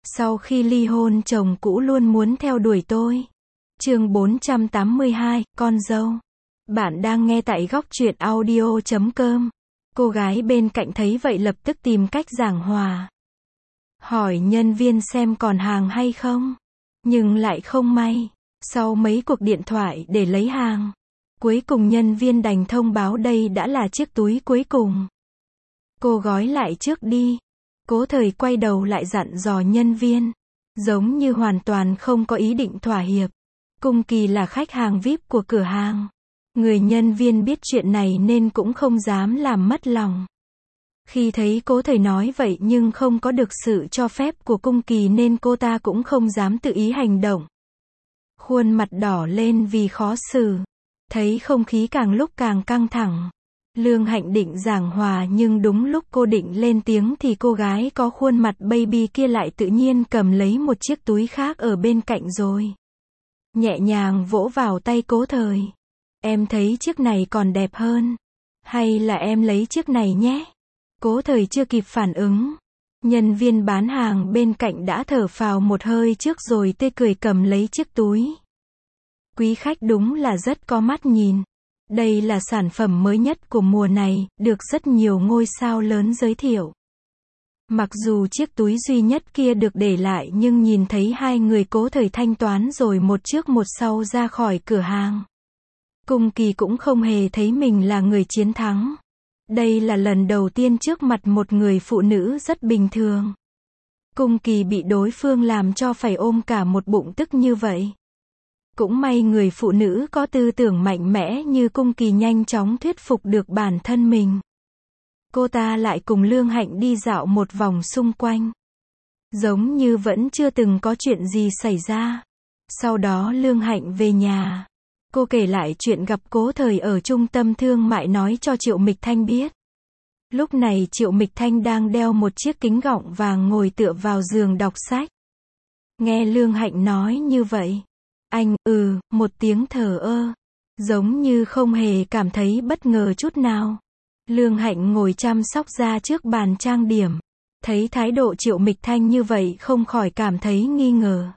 Sau khi ly hôn chồng cũ luôn muốn theo đuổi tôi. Chương 482, con dâu. Bạn đang nghe tại góc truyện audio.com. Cô gái bên cạnh thấy vậy lập tức tìm cách giảng hòa. Hỏi nhân viên xem còn hàng hay không. Nhưng lại không may. Sau mấy cuộc điện thoại để lấy hàng, cuối cùng nhân viên đành thông báo đây đã là chiếc túi cuối cùng. Cô gói lại trước đi. Cố Thời quay đầu lại dặn dò nhân viên, giống như hoàn toàn không có ý định thỏa hiệp. Cung Kỳ là khách hàng VIP của cửa hàng. Người nhân viên biết chuyện này nên cũng không dám làm mất lòng. Khi thấy Cố Thời nói vậy nhưng không có được sự cho phép của Cung Kỳ nên cô ta cũng không dám tự ý hành động. Khuôn mặt đỏ lên vì khó xử. Thấy không khí càng lúc càng căng thẳng. Lương Hạnh định giảng hòa nhưng đúng lúc cô định lên tiếng thì cô gái có khuôn mặt baby kia lại tự nhiên cầm lấy một chiếc túi khác ở bên cạnh rồi nhẹ nhàng vỗ vào tay Cố Thời. Em thấy chiếc này còn đẹp hơn. Hay là em lấy chiếc này nhé? Cố Thời chưa kịp phản ứng. Nhân viên bán hàng bên cạnh đã thở phào một hơi trước rồi tươi cười cầm lấy chiếc túi. Quý khách đúng là rất có mắt nhìn. Đây là sản phẩm mới nhất của mùa này, được rất nhiều ngôi sao lớn giới thiệu. Mặc dù chiếc túi duy nhất kia được để lại nhưng nhìn thấy hai người Cố Thời thanh toán rồi một trước một sau ra khỏi cửa hàng. Cung Kỳ cũng không hề thấy mình là người chiến thắng. Đây là lần đầu tiên trước mặt một người phụ nữ rất bình thường. Cung Kỳ bị đối phương làm cho phải ôm cả một bụng tức như vậy. Cũng may người phụ nữ có tư tưởng mạnh mẽ như Cung Kỳ nhanh chóng thuyết phục được bản thân mình. Cô ta lại cùng Lương Hạnh đi dạo một vòng xung quanh. Giống như vẫn chưa từng có chuyện gì xảy ra. Sau đó Lương Hạnh về nhà. Cô kể lại chuyện gặp Cố Thời ở trung tâm thương mại nói cho Triệu Mịch Thanh biết. Lúc này Triệu Mịch Thanh đang đeo một chiếc kính gọng vàng ngồi tựa vào giường đọc sách. Nghe Lương Hạnh nói như vậy. Anh, một tiếng thờ ơ. Giống như không hề cảm thấy bất ngờ chút nào. Lương Hạnh ngồi chăm sóc da trước bàn trang điểm. Thấy thái độ Triệu Mịch Thanh như vậy không khỏi cảm thấy nghi ngờ.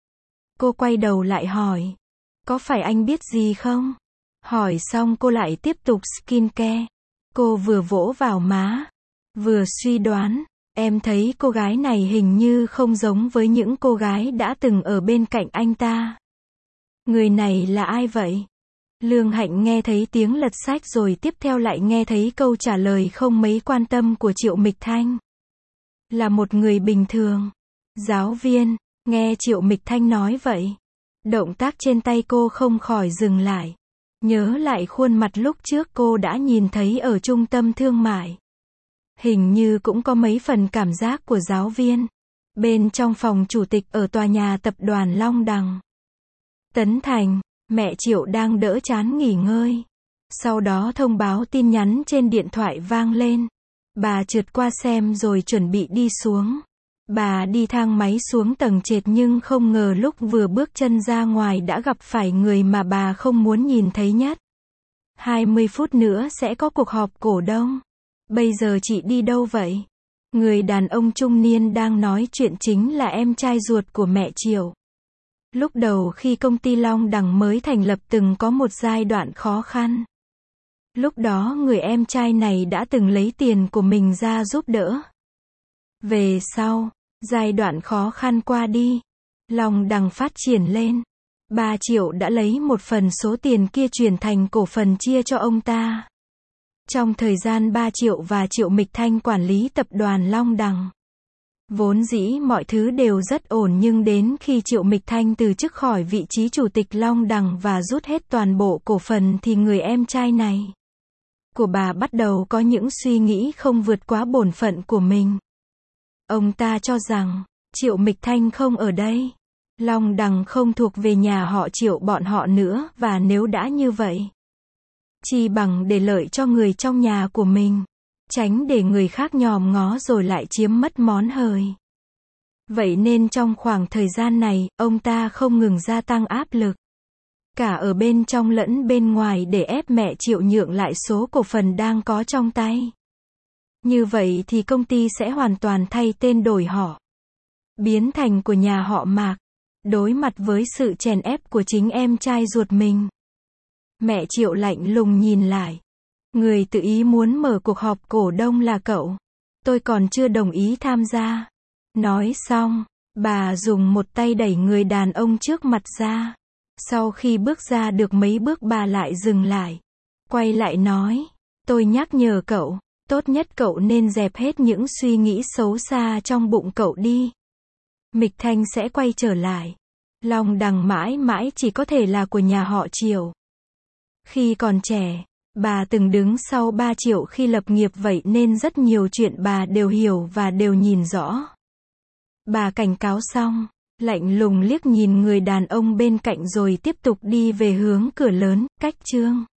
Cô quay đầu lại hỏi. Có phải anh biết gì không? Hỏi xong cô lại tiếp tục skincare. Cô vừa vỗ vào má, vừa suy đoán. Em thấy cô gái này hình như không giống với những cô gái đã từng ở bên cạnh anh ta. Người này là ai vậy? Lương Hạnh nghe thấy tiếng lật sách rồi tiếp theo lại nghe thấy câu trả lời không mấy quan tâm của Triệu Mịch Thanh. Là một người bình thường. Giáo viên. Nghe Triệu Mịch Thanh nói vậy. Động tác trên tay cô không khỏi dừng lại. Nhớ lại khuôn mặt lúc trước cô đã nhìn thấy ở trung tâm thương mại. Hình như cũng có mấy phần cảm giác của giáo viên. Bên trong phòng chủ tịch ở tòa nhà tập đoàn Long Đằng. Tấn Thành, mẹ Triệu đang đỡ chán nghỉ ngơi. Sau đó thông báo tin nhắn trên điện thoại vang lên. Bà trượt qua xem rồi chuẩn bị đi xuống. Bà đi thang máy xuống tầng trệt nhưng không ngờ lúc vừa bước chân ra ngoài đã gặp phải người mà bà không muốn nhìn thấy nhất. 20 phút nữa sẽ có cuộc họp cổ đông. Bây giờ chị đi đâu vậy? Người đàn ông trung niên đang nói chuyện chính là em trai ruột của mẹ Triệu. Lúc đầu khi công ty Long Đằng mới thành lập từng có một giai đoạn khó khăn. Lúc đó người em trai này đã từng lấy tiền của mình ra giúp đỡ. Về sau, giai đoạn khó khăn qua đi, Long Đằng phát triển lên. 3 Triệu đã lấy một phần số tiền kia chuyển thành cổ phần chia cho ông ta. Trong thời gian 3 Triệu và Triệu Mịch Thanh quản lý tập đoàn Long Đằng. Vốn dĩ mọi thứ đều rất ổn nhưng đến khi Triệu Mịch Thanh từ chức khỏi vị trí chủ tịch Long Đằng và rút hết toàn bộ cổ phần thì người em trai này của bà bắt đầu có những suy nghĩ không vượt quá bổn phận của mình. Ông ta cho rằng, Triệu Mịch Thanh không ở đây. Long Đằng không thuộc về nhà họ Triệu bọn họ nữa và nếu đã như vậy, chi bằng để lợi cho người trong nhà của mình. Tránh để người khác nhòm ngó rồi lại chiếm mất món hời. Vậy nên trong khoảng thời gian này, ông ta không ngừng gia tăng áp lực. Cả ở bên trong lẫn bên ngoài để ép mẹ Triệu nhượng lại số cổ phần đang có trong tay. Như vậy thì công ty sẽ hoàn toàn thay tên đổi họ. biến thành của nhà họ Mạc. Đối mặt với sự chèn ép của chính em trai ruột mình, mẹ Triệu lạnh lùng nhìn lại. Người tự ý muốn mở cuộc họp cổ đông là cậu. Tôi còn chưa đồng ý tham gia. Nói xong, bà dùng một tay đẩy người đàn ông trước mặt ra. Sau khi bước ra được mấy bước bà lại dừng lại. Quay lại nói, tôi nhắc nhở cậu, tốt nhất cậu nên dẹp hết những suy nghĩ xấu xa trong bụng cậu đi. Mịch Thanh sẽ quay trở lại. Long Đằng mãi mãi chỉ có thể là của nhà họ Triệu. Khi còn trẻ, bà từng đứng sau ba Triệu khi lập nghiệp, vậy nên rất nhiều chuyện bà đều hiểu và đều nhìn rõ. Bà cảnh cáo xong, lạnh lùng liếc nhìn người đàn ông bên cạnh rồi tiếp tục đi về hướng cửa lớn, cách Trương